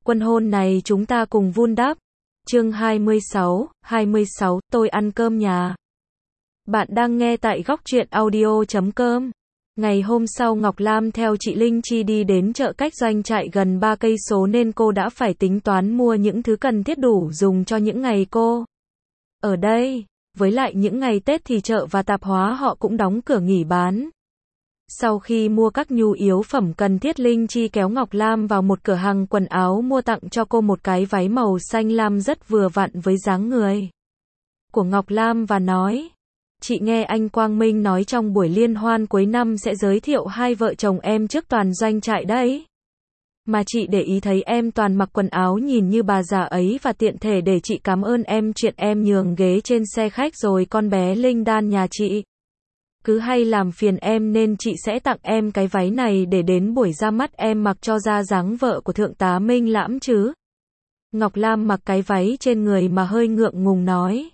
Quân hôn này chúng ta cùng vun đắp. Chương 26, tôi ăn cơm nhà. Bạn đang nghe tại góc truyện audio.com. Ngày hôm sau Ngọc Lam theo chị Linh Chi đi đến chợ cách doanh trại gần 3 cây số nên cô đã phải tính toán mua những thứ cần thiết đủ dùng cho những ngày cô ở đây. Với lại những ngày Tết thì chợ và tạp hóa họ cũng đóng cửa nghỉ bán. Sau khi mua các nhu yếu phẩm cần thiết, Linh Chi kéo Ngọc Lam vào một cửa hàng quần áo mua tặng cho cô một cái váy màu xanh lam rất vừa vặn với dáng người của Ngọc Lam và nói: chị nghe anh Quang Minh nói trong buổi liên hoan cuối năm sẽ giới thiệu hai vợ chồng em trước toàn doanh trại đấy. Mà chị để ý thấy em toàn mặc quần áo nhìn như bà già ấy, và tiện thể để chị cảm ơn em chuyện em nhường ghế trên xe khách rồi con bé Linh Đan nhà chị cứ hay làm phiền em nên chị sẽ tặng em cái váy này để đến buổi ra mắt em mặc cho ra dáng vợ của thượng tá Minh Lãm chứ. Ngọc Lam mặc cái váy trên người mà hơi ngượng ngùng nói: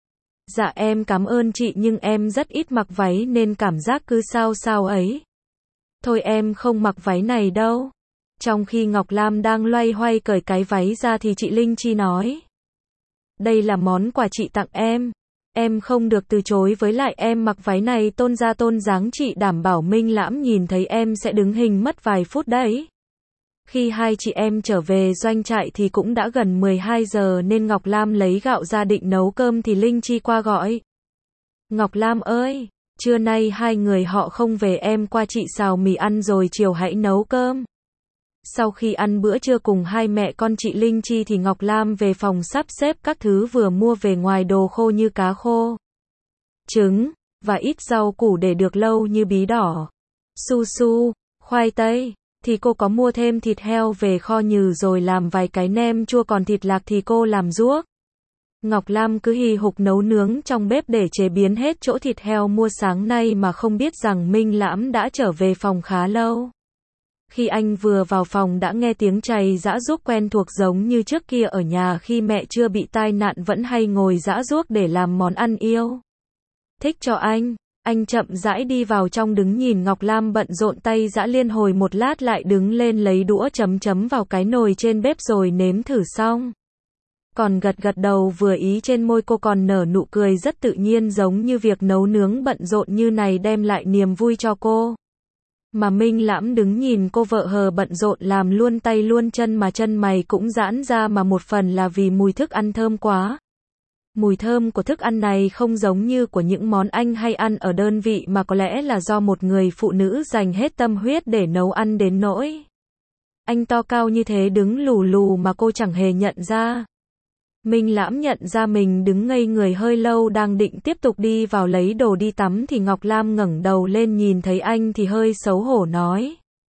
dạ em cảm ơn chị nhưng em rất ít mặc váy nên cảm giác cứ sao sao ấy. Thôi em không mặc váy này đâu. Trong khi Ngọc Lam đang loay hoay cởi cái váy ra thì chị Linh Chi nói: đây là món quà chị tặng em không được từ chối, với lại em mặc váy này tôn ra tôn dáng, chị đảm bảo Minh Lãm nhìn thấy em sẽ đứng hình mất vài phút đấy. Khi hai chị em trở về doanh trại thì cũng đã gần 12 giờ nên Ngọc Lam lấy gạo ra định nấu cơm thì Linh Chi qua gọi: Ngọc Lam ơi, trưa nay hai người họ không về, em qua chị xào mì ăn rồi chiều hãy nấu cơm. Sau khi ăn bữa trưa cùng hai mẹ con chị Linh Chi thì Ngọc Lam về phòng sắp xếp các thứ vừa mua về ngoài đồ khô như cá khô, trứng, và ít rau củ để được lâu như bí đỏ, su su, khoai tây. Thì cô có mua thêm thịt heo về kho nhừ rồi làm vài cái nem chua, còn thịt lạc thì cô làm ruốc. Ngọc Lam cứ hì hục nấu nướng trong bếp để chế biến hết chỗ thịt heo mua sáng nay mà không biết rằng Minh Lãm đã trở về phòng khá lâu. Khi anh vừa vào phòng đã nghe tiếng chày giã ruốc quen thuộc, giống như trước kia ở nhà khi mẹ chưa bị tai nạn vẫn hay ngồi giã ruốc để làm món ăn yêu thích cho anh. Anh chậm rãi đi vào trong đứng nhìn Ngọc Lam bận rộn tay giã liên hồi một lát lại đứng lên lấy đũa chấm vào cái nồi trên bếp rồi nếm thử xong còn gật gật đầu vừa ý, trên môi cô còn nở nụ cười rất tự nhiên, giống như việc nấu nướng bận rộn như này đem lại niềm vui cho cô. Mà Minh Lãm đứng nhìn cô vợ hờ bận rộn làm luôn tay luôn chân mà chân mày cũng giãn ra, mà một phần là vì mùi thức ăn thơm quá. Mùi thơm của thức ăn này không giống như của những món anh hay ăn ở đơn vị, mà có lẽ là do một người phụ nữ dành hết tâm huyết để nấu ăn đến nỗi anh to cao như thế đứng lù lù mà cô chẳng hề nhận ra. Minh Lãm nhận ra mình đứng ngây người hơi lâu, đang định tiếp tục đi vào lấy đồ đi tắm thì Ngọc Lam ngẩng đầu lên nhìn thấy anh thì hơi xấu hổ nói: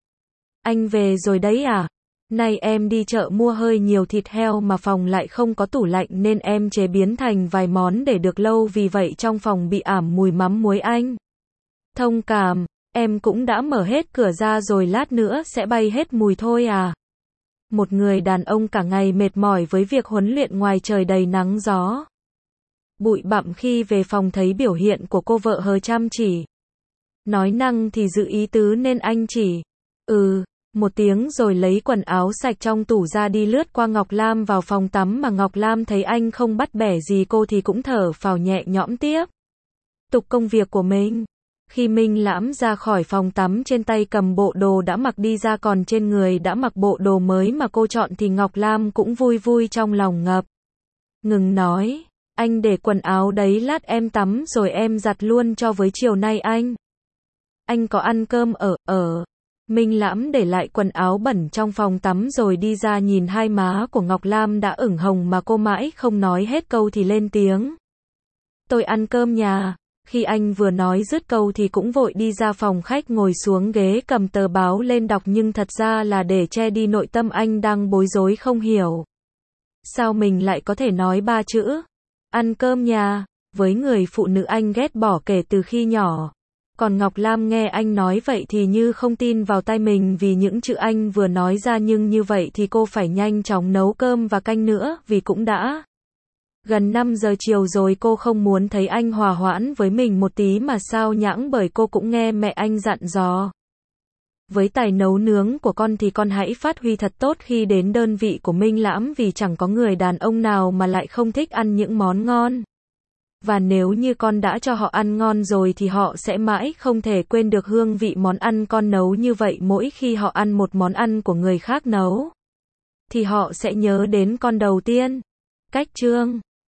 anh về rồi đấy à? Nay em đi chợ mua hơi nhiều thịt heo mà phòng lại không có tủ lạnh nên em chế biến thành vài món để được lâu, vì vậy trong phòng bị ảm mùi mắm muối. Anh thông cảm, em cũng đã mở hết cửa ra rồi, lát nữa sẽ bay hết mùi thôi à. Một người đàn ông cả ngày mệt mỏi với việc huấn luyện ngoài trời đầy nắng gió bụi bặm, khi về phòng thấy biểu hiện của cô vợ hờ chăm chỉ nói năng thì giữ ý tứ nên anh chỉ một tiếng rồi lấy quần áo sạch trong tủ ra đi lướt qua Ngọc Lam vào phòng tắm, mà Ngọc Lam thấy anh không bắt bẻ gì cô thì cũng thở phào nhẹ nhõm tiếp tục công việc của mình. Khi Minh Lãm ra khỏi phòng tắm, trên tay cầm bộ đồ đã mặc đi ra, còn trên người đã mặc bộ đồ mới mà cô chọn, thì Ngọc Lam cũng vui vui trong lòng ngập ngừng nói: anh để quần áo đấy lát em tắm rồi em giặt luôn cho với chiều nay anh có ăn cơm ở. Minh Lãm để lại quần áo bẩn trong phòng tắm rồi đi ra, nhìn hai má của Ngọc Lam đã ửng hồng mà cô mãi không nói hết câu thì lên tiếng: tôi ăn cơm nhà. Khi anh vừa nói dứt câu thì cũng vội đi ra phòng khách, ngồi xuống ghế cầm tờ báo lên đọc, nhưng thật ra là để che đi nội tâm anh đang bối rối không hiểu sao mình lại có thể nói ba chữ ăn cơm nhà với người phụ nữ anh ghét bỏ kể từ khi nhỏ. Còn Ngọc Lam nghe anh nói vậy thì như không tin vào tai mình vì những chữ anh vừa nói ra, nhưng như vậy thì cô phải nhanh chóng nấu cơm và canh nữa, vì cũng đã gần 5 giờ chiều rồi. Cô không muốn thấy anh hòa hoãn với mình một tí mà sao nhãng, bởi cô cũng nghe mẹ anh dặn dò Với tài nấu nướng của con thì con hãy phát huy thật tốt khi đến đơn vị của Minh Lãm vì chẳng có người đàn ông nào mà lại không thích ăn những món ngon. Và nếu như con đã cho họ ăn ngon rồi thì họ sẽ mãi không thể quên được hương vị món ăn con nấu như vậy. Mỗi khi họ ăn một món ăn của người khác nấu thì họ sẽ nhớ đến con đầu tiên. Cách chương